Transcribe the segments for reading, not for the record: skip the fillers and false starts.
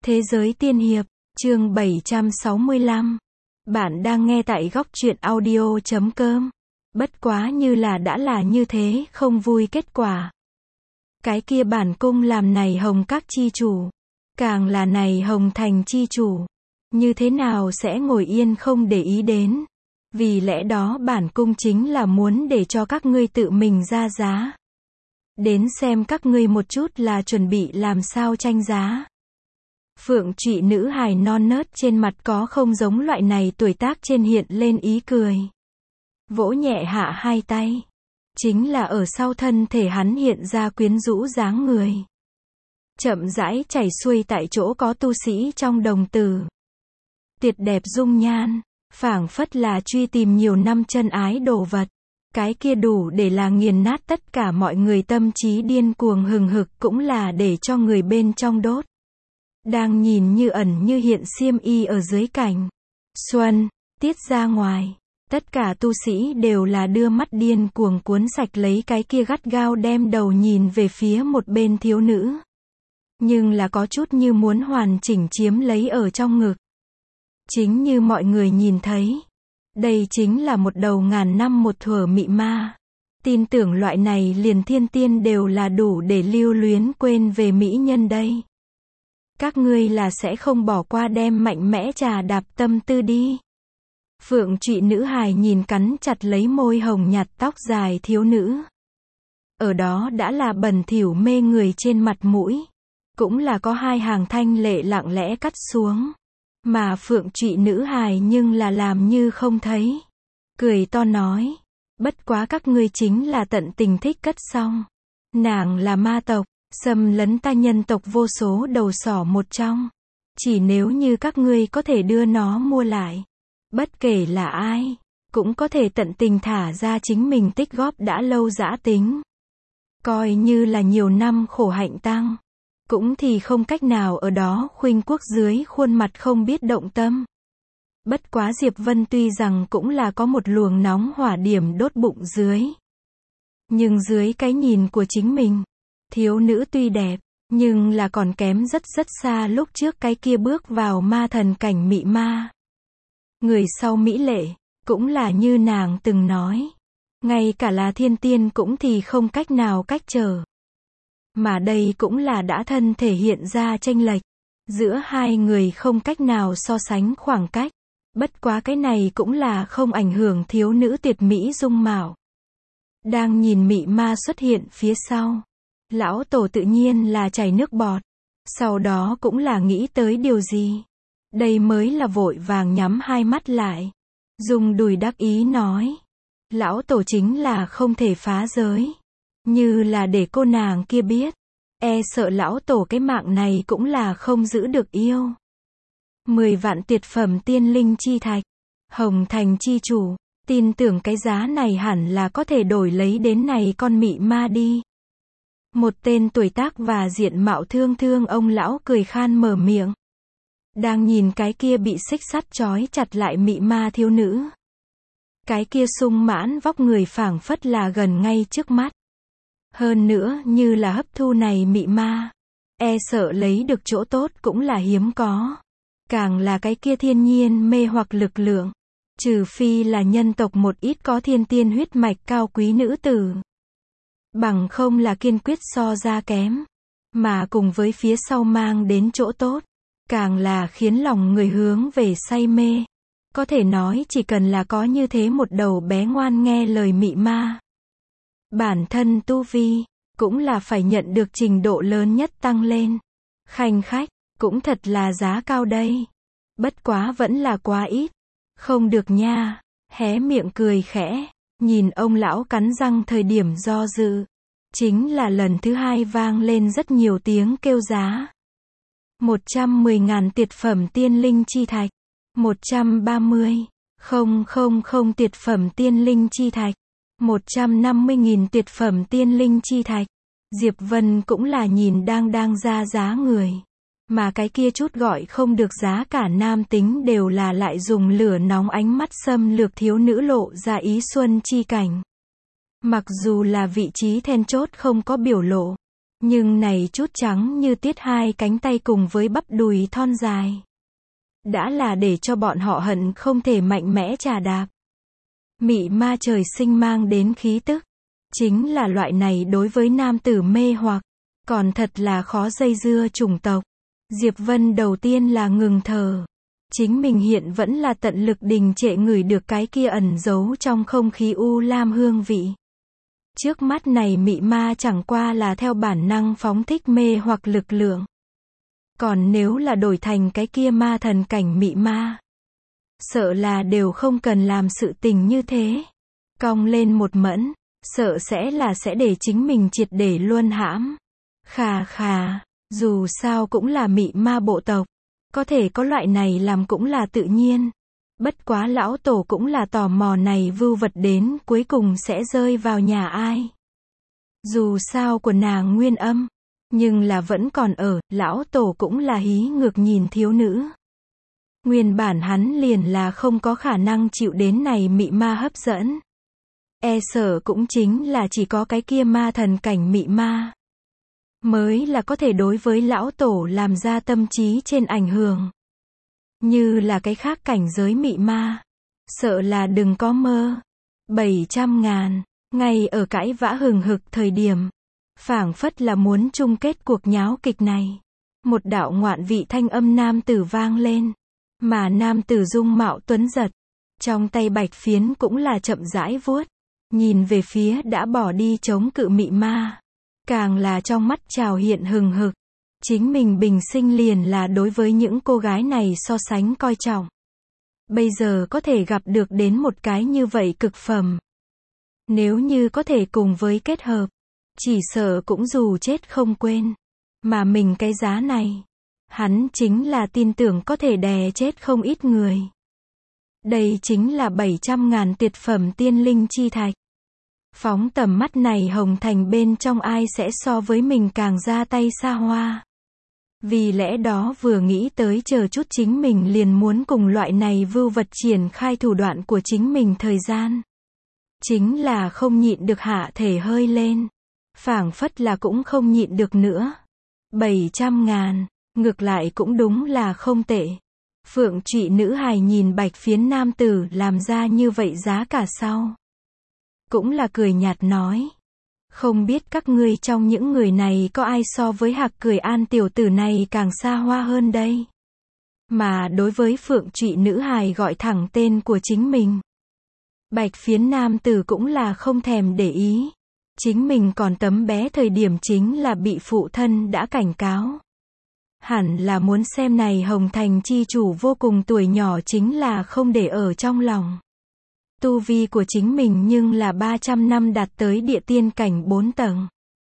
Thế giới tiên hiệp, chương 765. Bạn đang nghe tại góc truyện audio.com. Bất quá như là đã là như thế, không vui kết quả. Cái kia bản cung làm này Hồng các chi chủ, càng là này Hồng thành chi chủ, như thế nào sẽ ngồi yên không để ý đến. Vì lẽ đó bản cung chính là muốn để cho các ngươi tự mình ra giá. Đến xem các ngươi một chút là chuẩn bị làm sao tranh giá. Phượng Trụy nữ hài non nớt trên mặt có không giống loại này tuổi tác trên hiện lên ý cười. Vỗ nhẹ hạ hai tay. Chính là ở sau thân thể hắn hiện ra quyến rũ dáng người. Chậm rãi chảy xuôi tại chỗ có tu sĩ trong đồng tử. Tuyệt đẹp dung nhan, phảng phất là truy tìm nhiều năm chân ái đồ vật. Cái kia đủ để là nghiền nát tất cả mọi người tâm trí điên cuồng hừng hực cũng là để cho người bên trong đốt. Đang nhìn như ẩn như hiện xiêm y ở dưới cảnh xuân, tiết ra ngoài. Tất cả tu sĩ đều là đưa mắt điên cuồng cuốn sạch lấy cái kia gắt gao đem đầu nhìn về phía một bên thiếu nữ. Nhưng là có chút như muốn hoàn chỉnh chiếm lấy ở trong ngực. Chính như mọi người nhìn thấy. Đây chính là một đầu ngàn năm một thuở mị ma. Tin tưởng loại này liền thiên tiên đều là đủ để lưu luyến quên về mỹ nhân đây. Các ngươi là sẽ không bỏ qua đem mạnh mẽ trà đạp tâm tư đi. Phượng Trụy nữ hài nhìn cắn chặt lấy môi hồng nhạt tóc dài thiếu nữ. Ở đó đã là bẩn thỉu mê người trên mặt mũi. Cũng là có hai hàng thanh lệ lặng lẽ cắt xuống. Mà Phượng Trụy nữ hài nhưng là làm như không thấy. Cười to nói. Bất quá các ngươi chính là tận tình thích cất xong. Nàng là ma tộc. Xâm lấn ta nhân tộc vô số đầu sỏ một trong. Chỉ nếu như các ngươi có thể đưa nó mua lại. Bất kể là ai, cũng có thể tận tình thả ra chính mình tích góp đã lâu dã tính. Coi như là nhiều năm khổ hạnh tăng. Cũng thì không cách nào ở đó khuynh quốc dưới khuôn mặt không biết động tâm. Bất quá Diệp Vân tuy rằng cũng là có một luồng nóng hỏa điểm đốt bụng dưới. Nhưng dưới cái nhìn của chính mình. Thiếu nữ tuy đẹp, nhưng là còn kém rất rất xa lúc trước cái kia bước vào ma thần cảnh mị ma. Người sau mỹ lệ, cũng là như nàng từng nói. Ngay cả là thiên tiên cũng thì không cách nào cách trở. Mà đây cũng là đã thân thể hiện ra chênh lệch. Giữa hai người không cách nào so sánh khoảng cách. Bất quá cái này cũng là không ảnh hưởng thiếu nữ tuyệt mỹ dung mạo. Đang nhìn mị ma xuất hiện phía sau. Lão tổ tự nhiên là chảy nước bọt. Sau đó cũng là nghĩ tới điều gì. Đây mới là vội vàng nhắm hai mắt lại. Dùng đùi đắc ý nói. Lão tổ chính là không thể phá giới. Như là để cô nàng kia biết. E sợ lão tổ cái mạng này cũng là không giữ được yêu. 10 vạn tuyệt phẩm tiên linh chi thạch. Hồng thành chi chủ. Tin tưởng cái giá này hẳn là có thể đổi lấy đến này con mị ma đi. Một tên tuổi tác và diện mạo thương thương ông lão cười khan mở miệng. Đang nhìn cái kia bị xích sắt trói chặt lại mị ma thiếu nữ. Cái kia sung mãn vóc người phảng phất là gần ngay trước mắt. Hơn nữa như là hấp thu này mị ma. E sợ lấy được chỗ tốt cũng là hiếm có. Càng là cái kia thiên nhiên mê hoặc lực lượng. Trừ phi là nhân tộc một ít có thiên tiên huyết mạch cao quý nữ tử. Bằng không là kiên quyết so ra kém. Mà cùng với phía sau mang đến chỗ tốt. Càng là khiến lòng người hướng về say mê. Có thể nói chỉ cần là có như thế một đầu bé ngoan nghe lời mị ma. Bản thân tu vi, cũng là phải nhận được trình độ lớn nhất tăng lên. Khanh khách, cũng thật là giá cao đây. Bất quá vẫn là quá ít. Không được nha, hé miệng cười khẽ. Nhìn ông lão cắn răng thời điểm do dự. Chính là lần thứ hai vang lên rất nhiều tiếng kêu giá. 110.000 tuyệt phẩm tiên linh chi thạch. 130.000 tuyệt phẩm tiên linh chi thạch. 150.000 tuyệt phẩm tiên linh chi thạch. Diệp Vân cũng là nhìn đang ra giá người. Mà cái kia chút gọi không được giá cả nam tính đều là lại dùng lửa nóng ánh mắt xâm lược thiếu nữ lộ ra ý xuân chi cảnh. Mặc dù là vị trí then chốt không có biểu lộ. Nhưng này chút trắng như tiết hai cánh tay cùng với bắp đùi thon dài. Đã là để cho bọn họ hận không thể mạnh mẽ chà đạp. Mị ma trời sinh mang đến khí tức. Chính là loại này đối với nam tử mê hoặc. Còn thật là khó dây dưa chủng tộc. Diệp Vân đầu tiên là ngừng thở. Chính mình hiện vẫn là tận lực đình trệ ngửi được cái kia ẩn giấu trong không khí u lam hương vị. Trước mắt này mị ma chẳng qua là theo bản năng phóng thích mê hoặc lực lượng. Còn nếu là đổi thành cái kia ma thần cảnh mị ma, sợ là đều không cần làm sự tình như thế. Cong lên một mẫn, sợ sẽ để chính mình triệt để luân hãm. Khà khà, dù sao cũng là mị ma bộ tộc. Có thể có loại này làm cũng là tự nhiên. Bất quá lão tổ cũng là tò mò này vưu vật đến cuối cùng sẽ rơi vào nhà ai. Dù sao của nàng nguyên âm, nhưng là vẫn còn ở, lão tổ cũng là hí ngược nhìn thiếu nữ. Nguyên bản hắn liền là không có khả năng chịu đến này mị ma hấp dẫn. E sợ cũng chính là chỉ có cái kia ma thần cảnh mị ma mới là có thể đối với lão tổ làm ra tâm trí trên ảnh hưởng. Như là cái khác cảnh giới mị ma, sợ là đừng có mơ. 700.000, ngay ở cãi vã hừng hực thời điểm, phảng phất là muốn chung kết cuộc nháo kịch này. Một đạo ngoạn vị thanh âm nam tử vang lên, mà nam tử dung mạo tuấn giật, trong tay bạch phiến cũng là chậm rãi vuốt, nhìn về phía đã bỏ đi chống cự mị ma. Càng là trong mắt trào hiện hừng hực. Chính mình bình sinh liền là đối với những cô gái này so sánh coi trọng. Bây giờ có thể gặp được đến một cái như vậy cực phẩm. Nếu như có thể cùng với kết hợp, chỉ sợ cũng dù chết không quên. Mà mình cái giá này, hắn chính là tin tưởng có thể đè chết không ít người. Đây chính là 700.000 tuyệt phẩm tiên linh chi thạch. Phóng tầm mắt này Hồng Thành bên trong ai sẽ so với mình càng ra tay xa hoa. Vì lẽ đó vừa nghĩ tới chờ chút chính mình liền muốn cùng loại này vưu vật triển khai thủ đoạn của chính mình thời gian. Chính là không nhịn được hạ thể hơi lên. Phảng phất là cũng không nhịn được nữa. 700.000, ngược lại cũng đúng là không tệ. Phượng Trụy nữ hài nhìn bạch phiến nam tử làm ra như vậy giá cả sau. Cũng là cười nhạt nói. Không biết các ngươi trong những người này có ai so với Hạc Cười An tiểu tử này càng xa hoa hơn đây. Mà đối với Phượng Trụy nữ hài gọi thẳng tên của chính mình. Bạch phiến nam tử cũng là không thèm để ý. Chính mình còn tấm bé thời điểm chính là bị phụ thân đã cảnh cáo. Hẳn là muốn xem này Hồng Thành chi chủ vô cùng tuổi nhỏ chính là không để ở trong lòng. Tu vi của chính mình nhưng là 300 năm đạt tới địa tiên cảnh 4 tầng.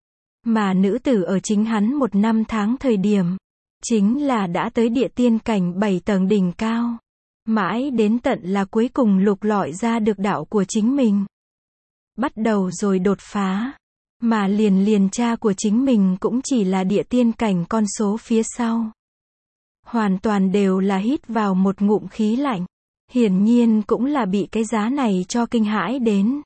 Mà nữ tử ở chính hắn 1 năm tháng thời điểm, chính là đã tới địa tiên cảnh 7 tầng đỉnh cao. Mãi đến tận là cuối cùng lục lọi ra được đạo của chính mình. Bắt đầu rồi đột phá. Mà liền cha của chính mình cũng chỉ là địa tiên cảnh con số phía sau. Hoàn toàn đều là hít vào một ngụm khí lạnh. Hiển nhiên cũng là bị cái giá này cho kinh hãi đến.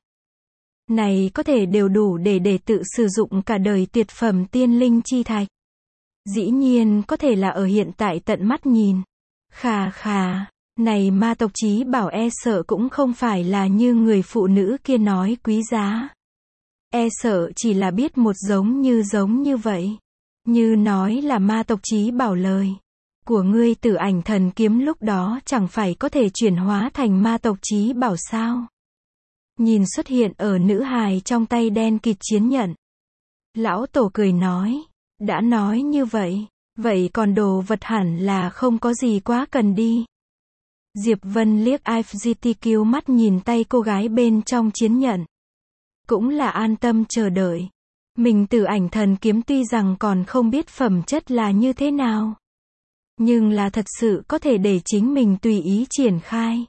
Này có thể đều đủ để tự sử dụng cả đời tuyệt phẩm tiên linh chi thạch. Dĩ nhiên có thể là ở hiện tại tận mắt nhìn. Khà khà, này ma tộc chí bảo e sợ cũng không phải là như người phụ nữ kia nói quý giá. E sợ chỉ là biết một giống như vậy. Như nói là ma tộc chí bảo lời của ngươi Tử Ảnh Thần Kiếm lúc đó chẳng phải có thể chuyển hóa thành ma tộc chí bảo sao. Nhìn xuất hiện ở nữ hài trong tay đen kịt chiến nhận. Lão tổ cười nói, đã nói như vậy, vậy còn đồ vật hẳn là không có gì quá cần đi. Diệp Vân liếc IFGTQ mắt nhìn tay cô gái bên trong chiến nhận. Cũng là an tâm chờ đợi. Mình Tử Ảnh Thần Kiếm tuy rằng còn không biết phẩm chất là như thế nào. Nhưng là thật sự có thể để chính mình tùy ý triển khai.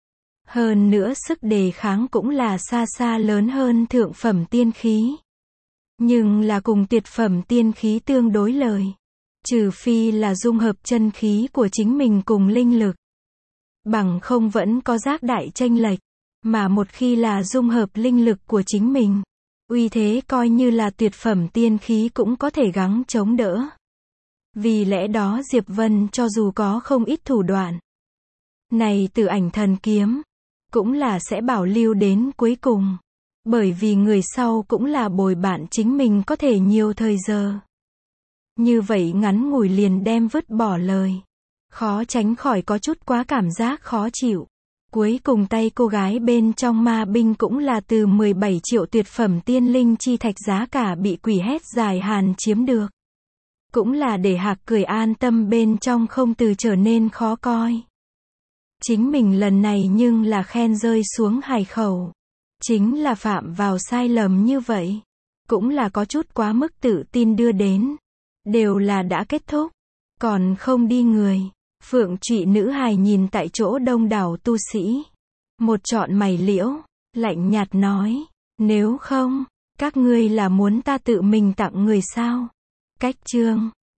Hơn nữa sức đề kháng cũng là xa xa lớn hơn thượng phẩm tiên khí. Nhưng là cùng tuyệt phẩm tiên khí tương đối lời. Trừ phi là dung hợp chân khí của chính mình cùng linh lực. Bằng không vẫn có giác đại chênh lệch. Mà một khi là dung hợp linh lực của chính mình, Uy thế coi như là tuyệt phẩm tiên khí cũng có thể gắng chống đỡ. Vì lẽ đó Diệp Vân cho dù có không ít thủ đoạn, này Tử Ảnh Thần Kiếm, cũng là sẽ bảo lưu đến cuối cùng. Bởi vì người sau cũng là bồi bạn chính mình có thể nhiều thời giờ. Như vậy ngắn ngủi liền đem vứt bỏ lời. Khó tránh khỏi có chút quá cảm giác khó chịu. Cuối cùng tay cô gái bên trong ma binh cũng là từ 17 triệu tuyệt phẩm tiên linh chi thạch giá cả bị quỷ hét dài hàn chiếm được. Cũng là để Hạc cười an tâm bên trong không từ trở nên khó coi. Chính mình lần này nhưng là khen rơi xuống hải khẩu. Chính là phạm vào sai lầm như vậy. Cũng là có chút quá mức tự tin đưa đến. Đều là đã kết thúc. Còn không đi người. Phượng Trụy nữ hài nhìn tại chỗ đông đảo tu sĩ. Một trọn mày liễu. Lạnh nhạt nói. Nếu không, các ngươi là muốn ta tự mình tặng người sao? Cách chương